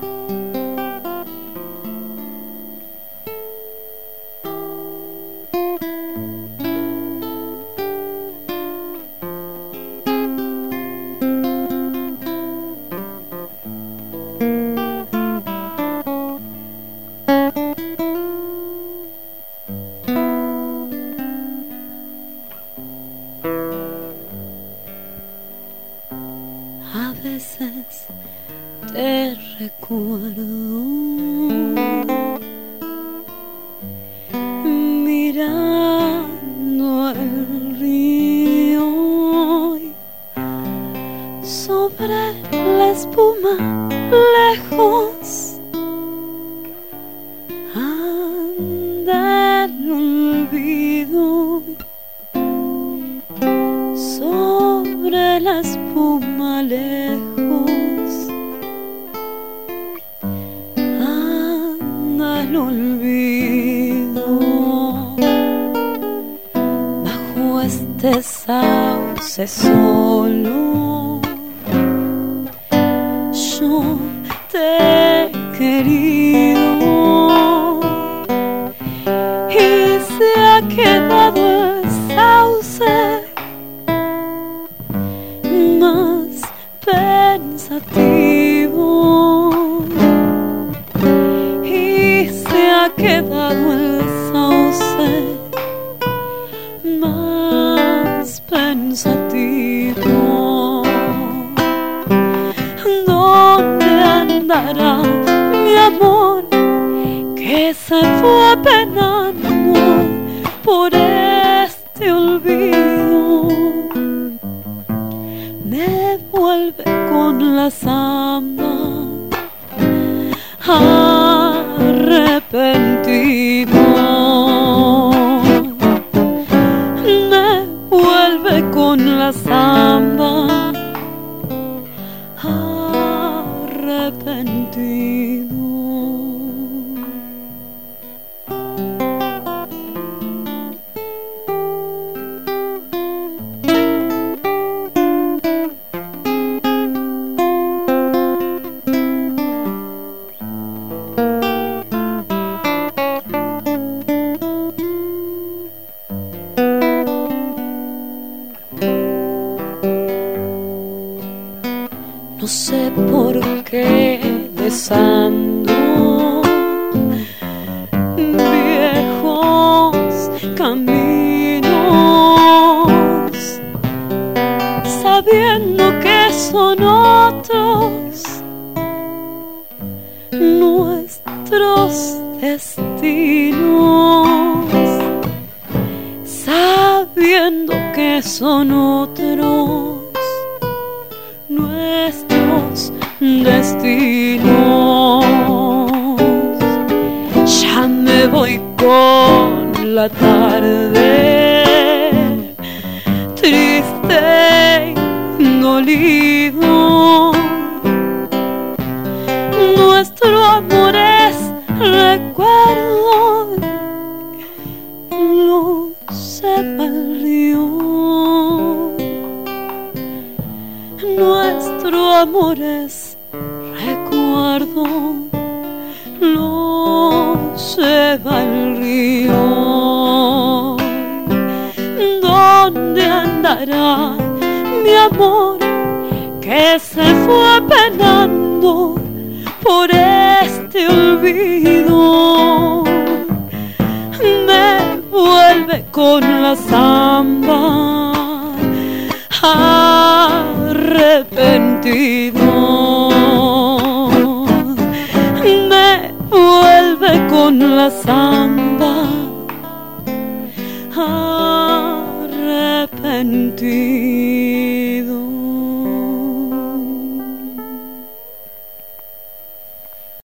Te recuerdo mirando el río sobre la espuma lejos anda el olvido sobre la espuma lejos. El olvido bajo este sauce solo yo te he querido y se ha quedado el sauce más pensativo. Ha quedado el sauce más pensativo. ¿Dónde andará mi amor que se fue penando por este olvido? Me vuelve con la samba arrepentido, me vuelve con la samba arrepentido. No sé por qué besando viejos caminos, sabiendo que son otros nuestros destinos, sabiendo que son otros nuestros destinos. Ya me voy con la tarde, triste y dolido. Nuestro amor es recuerdo, lo se va el río. Nuestro amor es recuerdo, lo se va el río. ¿Dónde andará mi amor que se fue penando por este olvido? Me vuelve con la samba arrepentido, me vuelve con la samba arrepentido.